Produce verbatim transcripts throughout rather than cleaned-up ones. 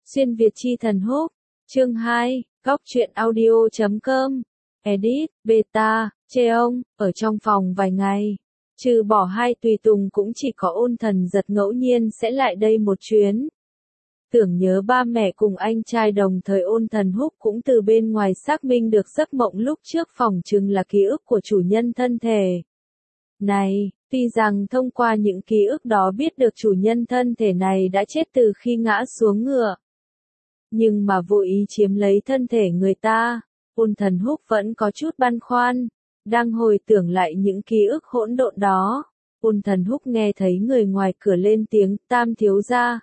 Xuyên Việt chi thần húc, chương hai, góc truyện audio chấm com, edit, beta, Cheong, ở trong phòng vài ngày. Trừ bỏ hai tùy tùng cũng chỉ có Ôn Thần Giật ngẫu nhiên sẽ lại đây một chuyến. Tưởng nhớ ba mẹ cùng anh trai đồng thời Ôn Thần Húc cũng từ bên ngoài xác minh được giấc mộng lúc trước phòng chừng là ký ức của chủ nhân thân thể. Này, tuy rằng thông qua những ký ức đó biết được chủ nhân thân thể này đã chết từ khi ngã xuống ngựa. Nhưng mà vô ý chiếm lấy thân thể người ta, Ôn Thần Húc vẫn có chút băn khoăn, đang hồi tưởng lại những ký ức hỗn độn đó. Ôn Thần Húc nghe thấy người ngoài cửa lên tiếng Tam thiếu gia.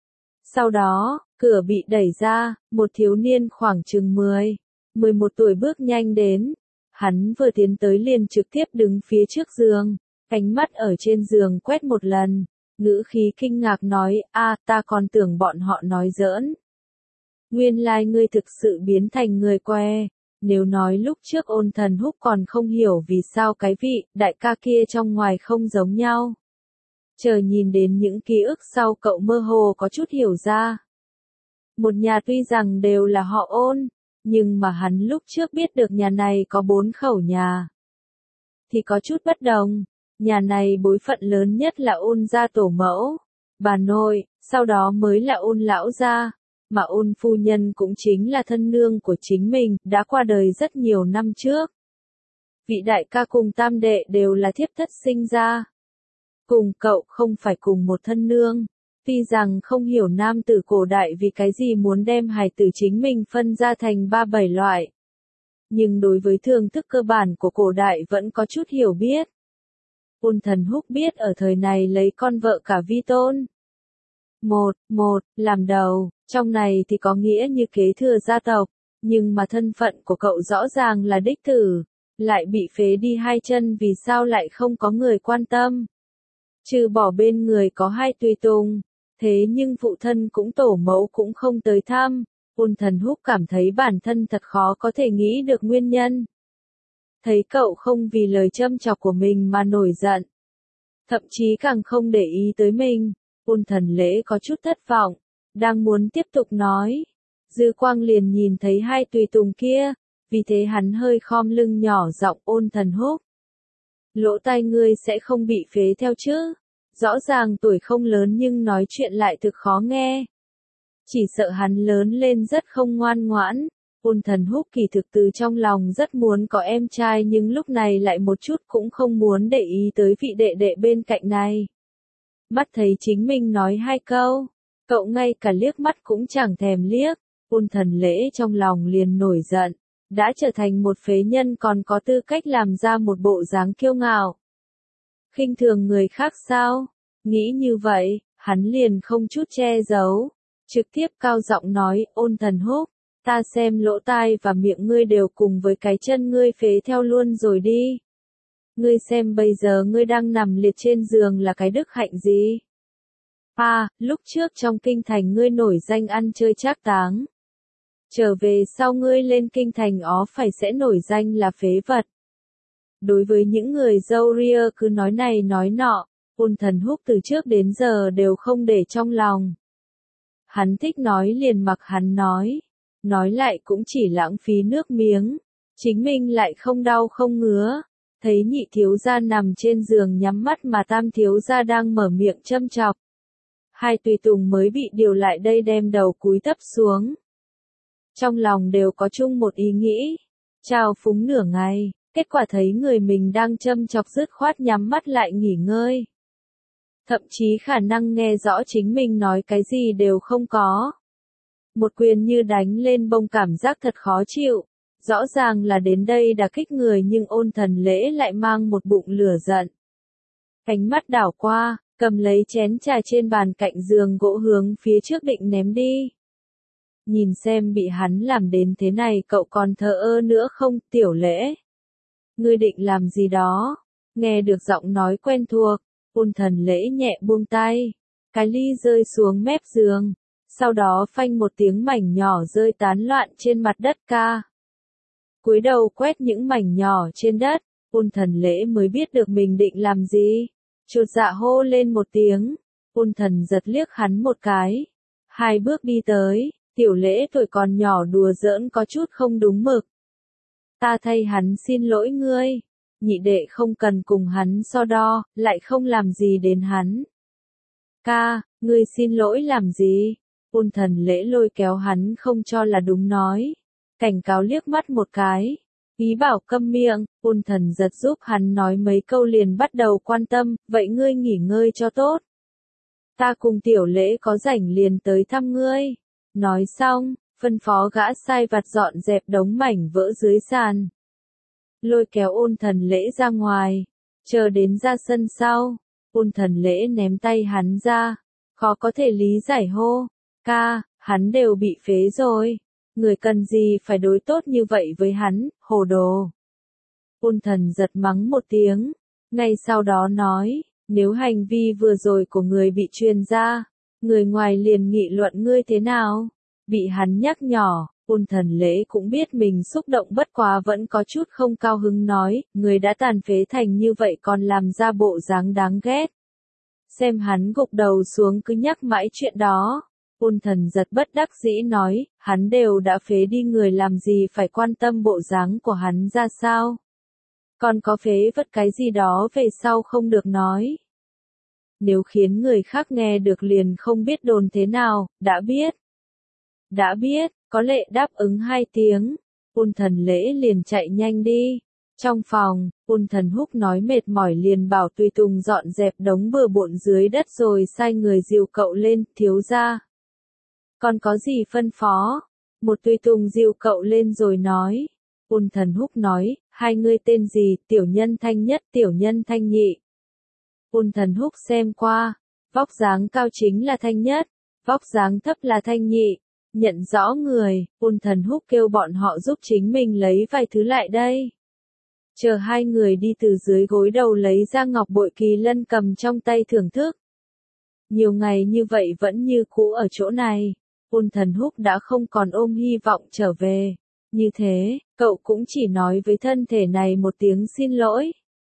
Sau đó, cửa bị đẩy ra, một thiếu niên khoảng chừng mười, mười một tuổi bước nhanh đến. Hắn vừa tiến tới liền trực tiếp đứng phía trước giường, ánh mắt ở trên giường quét một lần, ngữ khí kinh ngạc nói, a, ta còn tưởng bọn họ nói giỡn. Nguyên lai ngươi thực sự biến thành người que. Nếu nói lúc trước Ôn Thần Húc còn không hiểu vì sao cái vị đại ca kia trong ngoài không giống nhau. Chờ nhìn đến những ký ức sau cậu mơ hồ có chút hiểu ra. Một nhà tuy rằng đều là họ Ôn, nhưng mà hắn lúc trước biết được nhà này có bốn khẩu nhà. Thì có chút bất đồng, nhà này bối phận lớn nhất là Ôn gia tổ mẫu, bà nội, sau đó mới là Ôn lão gia. Mà Ôn phu nhân cũng chính là thân nương của chính mình, đã qua đời rất nhiều năm trước. Vị đại ca cùng tam đệ đều là thiếp thất sinh ra. Cùng cậu không phải cùng một thân nương. Tuy rằng không hiểu nam tử cổ đại vì cái gì muốn đem hài tử chính mình phân ra thành ba bảy loại. Nhưng đối với thưởng thức cơ bản của cổ đại vẫn có chút hiểu biết. Ôn Thần Húc biết ở thời này lấy con vợ cả vi tôn. Một, một, làm đầu, trong này thì có nghĩa như kế thừa gia tộc, nhưng mà thân phận của cậu rõ ràng là đích tử, lại bị phế đi hai chân vì sao lại không có người quan tâm. Trừ bỏ bên người có hai tùy tùng, thế nhưng phụ thân cũng tổ mẫu cũng không tới thăm, Ôn Thần Húc cảm thấy bản thân thật khó có thể nghĩ được nguyên nhân. Thấy cậu không vì lời châm chọc của mình mà nổi giận, thậm chí càng không để ý tới mình. Ôn Thần Lễ có chút thất vọng, đang muốn tiếp tục nói. Dư Quang liền nhìn thấy hai tùy tùng kia, vì thế hắn hơi khom lưng nhỏ giọng Ôn Thần Húc. Lỗ tai ngươi sẽ không bị phế theo chứ? Rõ ràng tuổi không lớn nhưng nói chuyện lại thực khó nghe. Chỉ sợ hắn lớn lên rất không ngoan ngoãn. Ôn Thần Húc kỳ thực từ trong lòng rất muốn có em trai nhưng lúc này lại một chút cũng không muốn để ý tới vị đệ đệ bên cạnh này. Mắt thấy chính mình nói hai câu, cậu ngay cả liếc mắt cũng chẳng thèm liếc, Ôn Thần Lễ trong lòng liền nổi giận, đã trở thành một phế nhân còn có tư cách làm ra một bộ dáng kiêu ngạo. Khinh thường người khác sao? Nghĩ như vậy, hắn liền không chút che giấu, trực tiếp cao giọng nói, Ôn Thần Húc, ta xem lỗ tai và miệng ngươi đều cùng với cái chân ngươi phế theo luôn rồi đi. Ngươi xem bây giờ ngươi đang nằm liệt trên giường là cái đức hạnh gì? À, lúc trước trong kinh thành ngươi nổi danh ăn chơi trác táng. Trở về sau ngươi lên kinh thành ó phải sẽ nổi danh là phế vật. Đối với những người râu ria cứ nói này nói nọ, Ôn Thần Húc từ trước đến giờ đều không để trong lòng. Hắn thích nói liền mặc hắn nói, nói lại cũng chỉ lãng phí nước miếng, chính mình lại không đau không ngứa. Thấy nhị thiếu gia nằm trên giường nhắm mắt mà tam thiếu gia đang mở miệng châm chọc. Hai tùy tùng mới bị điều lại đây đem đầu cúi thấp xuống. Trong lòng đều có chung một ý nghĩ, trao phúng nửa ngày, kết quả thấy người mình đang châm chọc dứt khoát nhắm mắt lại nghỉ ngơi. Thậm chí khả năng nghe rõ chính mình nói cái gì đều không có. Một quyền như đánh lên bông cảm giác thật khó chịu. Rõ ràng là đến đây đả kích người nhưng Ôn Thần Lễ lại mang một bụng lửa giận. Ánh mắt đảo qua, cầm lấy chén trà trên bàn cạnh giường gỗ hướng phía trước định ném đi. Nhìn xem bị hắn làm đến thế này cậu còn thờ ơ nữa không, Tiểu Lễ? Ngươi định làm gì đó? Nghe được giọng nói quen thuộc, Ôn Thần Lễ nhẹ buông tay, cái ly rơi xuống mép giường, sau đó phanh một tiếng mảnh nhỏ rơi tán loạn trên mặt đất ca. Cúi đầu quét những mảnh nhỏ trên đất, Ôn Thần Lễ mới biết được mình định làm gì. Chột dạ hô lên một tiếng, Ôn Thần Giật liếc hắn một cái. Hai bước đi tới, Tiểu Lễ tuổi còn nhỏ đùa giỡn có chút không đúng mực. Ta thay hắn xin lỗi ngươi. Nhị đệ không cần cùng hắn so đo, lại không làm gì đến hắn. Ca, ngươi xin lỗi làm gì? Ôn Thần Lễ lôi kéo hắn không cho là đúng nói. Cảnh cáo liếc mắt một cái. Ý bảo câm miệng, Ôn Thần giật giúp hắn nói mấy câu liền bắt đầu quan tâm, vậy ngươi nghỉ ngơi cho tốt. Ta cùng Tiểu Lễ có rảnh liền tới thăm ngươi. Nói xong, phân phó gã sai vặt dọn dẹp đống mảnh vỡ dưới sàn. Lôi kéo Ôn Thần Lễ ra ngoài, chờ đến ra sân sau, Ôn Thần Lễ ném tay hắn ra, khó có thể lý giải hô, ca, hắn đều bị phế rồi, người cần gì phải đối tốt như vậy với hắn, hồ đồ. Ôn Thần giật mắng một tiếng, ngay sau đó nói, nếu hành vi vừa rồi của người bị truyền ra, người ngoài liền nghị luận ngươi thế nào, bị hắn nhắc nhỏ. Ôn Thần Lễ cũng biết mình xúc động bất quá vẫn có chút không cao hứng nói, người đã tàn phế thành như vậy còn làm ra bộ dáng đáng ghét. Xem hắn gục đầu xuống cứ nhắc mãi chuyện đó. Ôn Thần giật bất đắc dĩ nói, hắn đều đã phế đi người làm gì phải quan tâm bộ dáng của hắn ra sao. Còn có phế vất cái gì đó về sau không được nói. Nếu khiến người khác nghe được liền không biết đồn thế nào, đã biết. Đã biết. Có Lệ đáp ứng hai tiếng, Ôn Thần Lễ liền chạy nhanh đi. Trong phòng, Ôn Thần Húc nói mệt mỏi liền bảo tùy tùng dọn dẹp đống bừa bộn dưới đất rồi sai người dìu cậu lên, thiếu gia. Còn có gì phân phó? Một tùy tùng dìu cậu lên rồi nói. Ôn Thần Húc nói, hai ngươi tên gì, tiểu nhân thanh nhất, tiểu nhân thanh nhị. Ôn Thần Húc xem qua, vóc dáng cao chính là thanh nhất, vóc dáng thấp là thanh nhị. Nhận rõ người, Ôn Thần Húc kêu bọn họ giúp chính mình lấy vài thứ lại đây. Chờ hai người đi từ dưới gối đầu lấy ra ngọc bội kỳ lân cầm trong tay thưởng thức. Nhiều ngày như vậy vẫn như cũ ở chỗ này, Ôn Thần Húc đã không còn ôm hy vọng trở về. Như thế, cậu cũng chỉ nói với thân thể này một tiếng xin lỗi.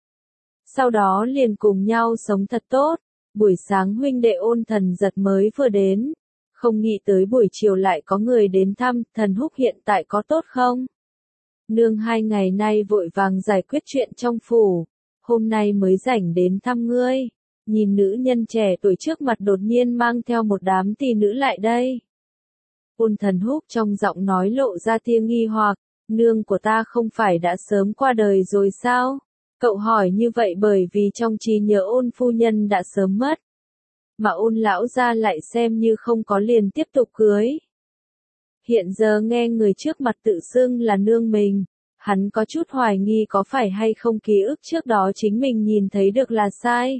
Sau đó liền cùng nhau sống thật tốt. Buổi sáng huynh đệ Ôn Thần giật mới vừa đến. Không nghĩ tới buổi chiều lại có người đến thăm, Thần Húc hiện tại có tốt không? Nương hai ngày nay vội vàng giải quyết chuyện trong phủ, hôm nay mới rảnh đến thăm ngươi. Nhìn nữ nhân trẻ tuổi trước mặt đột nhiên mang theo một đám tỷ nữ lại đây. Ôn Thần Húc trong giọng nói lộ ra tia nghi hoặc, nương của ta không phải đã sớm qua đời rồi sao? Cậu hỏi như vậy bởi vì trong trí nhớ Ôn phu nhân đã sớm mất. Mà Ôn lão gia lại xem như không có liền tiếp tục cưới. Hiện giờ nghe người trước mặt tự xưng là nương mình, hắn có chút hoài nghi có phải hay không ký ức trước đó chính mình nhìn thấy được là sai.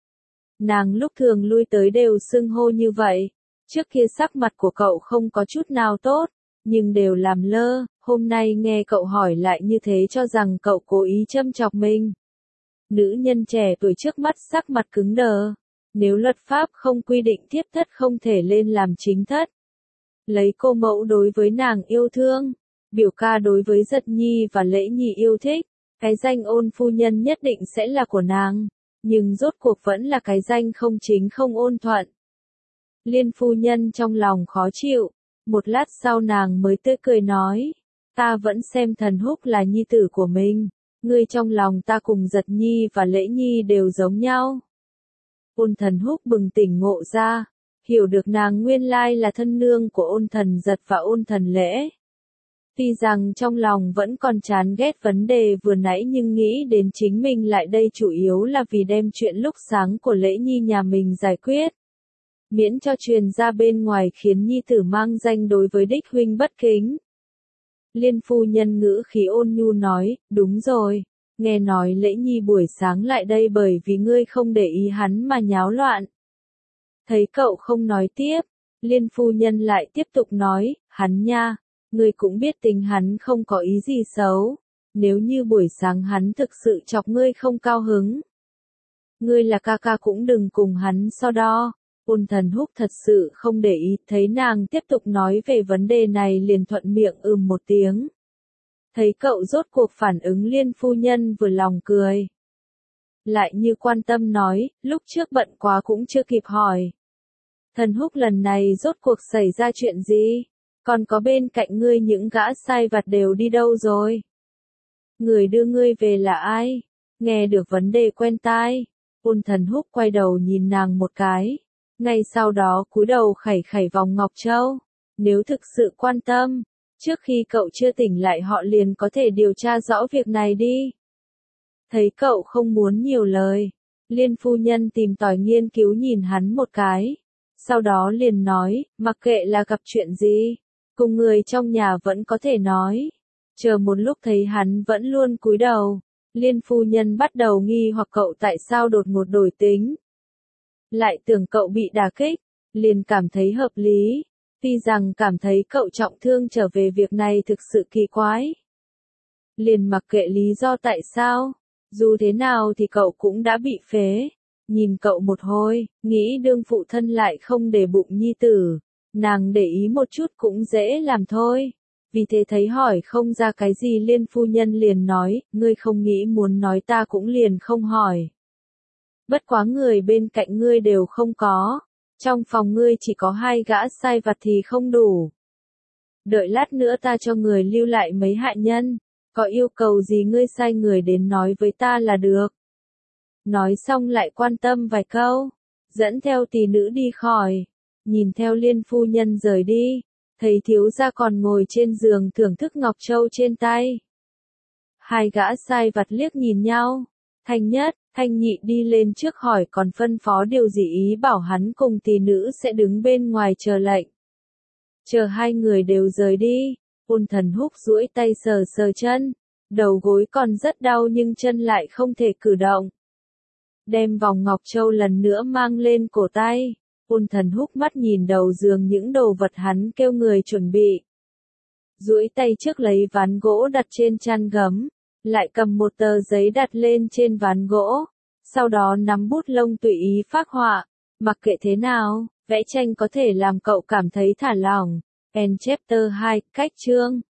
Nàng lúc thường lui tới đều xưng hô như vậy, trước kia sắc mặt của cậu không có chút nào tốt, nhưng đều làm lơ, hôm nay nghe cậu hỏi lại như thế cho rằng cậu cố ý châm chọc mình. Nữ nhân trẻ tuổi trước mắt sắc mặt cứng đờ. Nếu luật pháp không quy định thiếp thất không thể lên làm chính thất. Lấy cô mẫu đối với nàng yêu thương, biểu ca đối với Giật Nhi và Lễ Nhi yêu thích, cái danh Ôn phu nhân nhất định sẽ là của nàng, nhưng rốt cuộc vẫn là cái danh không chính không ôn thuận. Liên phu nhân trong lòng khó chịu, một lát sau nàng mới tươi cười nói, ta vẫn xem Thần Húc là nhi tử của mình, ngươi trong lòng ta cùng Giật Nhi và Lễ Nhi đều giống nhau. Ôn Thần Húc bừng tỉnh ngộ ra, hiểu được nàng nguyên lai là thân nương của Ôn Thần Giật và Ôn Thần Lễ. Tuy rằng trong lòng vẫn còn chán ghét vấn đề vừa nãy nhưng nghĩ đến chính mình lại đây chủ yếu là vì đem chuyện lúc sáng của Lễ Nhi nhà mình giải quyết. Miễn cho truyền ra bên ngoài khiến Nhi tử mang danh đối với đích huynh bất kính. Liên phu nhân ngữ khí ôn nhu nói, đúng rồi. Nghe nói Lễ Nhi buổi sáng lại đây bởi vì ngươi không để ý hắn mà nháo loạn. Thấy cậu không nói tiếp, Liên phu nhân lại tiếp tục nói, hắn nha, ngươi cũng biết tình hắn không có ý gì xấu, nếu như buổi sáng hắn thực sự chọc ngươi không cao hứng. Ngươi là ca ca cũng đừng cùng hắn so đo. Ôn Thần Húc thật sự không để ý, thấy nàng tiếp tục nói về vấn đề này liền thuận miệng ừm một tiếng. Thấy cậu rốt cuộc phản ứng Liên phu nhân vừa lòng cười. Lại như quan tâm nói, lúc trước bận quá cũng chưa kịp hỏi. Thần Húc lần này rốt cuộc xảy ra chuyện gì? Còn có bên cạnh ngươi những gã sai vặt đều đi đâu rồi? Người đưa ngươi về là ai? Nghe được vấn đề quen tai, Ôn Thần Húc quay đầu nhìn nàng một cái, ngay sau đó cúi đầu khẩy khẩy vòng ngọc châu. Nếu thực sự quan tâm, trước khi cậu chưa tỉnh lại họ liền có thể điều tra rõ việc này đi. Thấy cậu không muốn nhiều lời, Liên phu nhân tìm tòi nghiên cứu nhìn hắn một cái, sau đó liền nói, mặc kệ là gặp chuyện gì, cùng người trong nhà vẫn có thể nói. Chờ một lúc thấy hắn vẫn luôn cúi đầu, Liên phu nhân bắt đầu nghi hoặc cậu tại sao đột ngột đổi tính. Lại tưởng cậu bị đả kích, liền cảm thấy hợp lý, tuy rằng cảm thấy cậu trọng thương trở về việc này thực sự kỳ quái. Liền mặc kệ lý do tại sao, dù thế nào thì cậu cũng đã bị phế. Nhìn cậu một hồi, nghĩ đương phụ thân lại không để bụng nhi tử, nàng để ý một chút cũng dễ làm thôi. Vì thế thấy hỏi không ra cái gì Liên phu nhân liền nói, ngươi không nghĩ muốn nói ta cũng liền không hỏi. Bất quá người bên cạnh ngươi đều không có, trong phòng ngươi chỉ có hai gã sai vặt thì không đủ. Đợi lát nữa ta cho người lưu lại mấy hạ nhân, có yêu cầu gì ngươi sai người đến nói với ta là được. Nói xong lại quan tâm vài câu, dẫn theo tỷ nữ đi khỏi, nhìn theo Liên phu nhân rời đi, thấy thiếu gia còn ngồi trên giường thưởng thức ngọc châu trên tay. Hai gã sai vặt liếc nhìn nhau, Thanh Nhất, Thanh Nhị đi lên trước hỏi còn phân phó điều gì ý bảo hắn cùng tỷ nữ sẽ đứng bên ngoài chờ lệnh. Chờ hai người đều rời đi, Ôn Thần Húc duỗi tay sờ sờ chân, đầu gối còn rất đau nhưng chân lại không thể cử động. Đem vòng ngọc châu lần nữa mang lên cổ tay, Ôn Thần Húc mắt nhìn đầu giường những đồ vật hắn kêu người chuẩn bị. Duỗi tay trước lấy ván gỗ đặt trên chăn gấm, lại cầm một tờ giấy đặt lên trên ván gỗ, sau đó nắm bút lông tùy ý phác họa, mặc kệ thế nào, vẽ tranh có thể làm cậu cảm thấy thả lỏng. End chapter hai, cách chương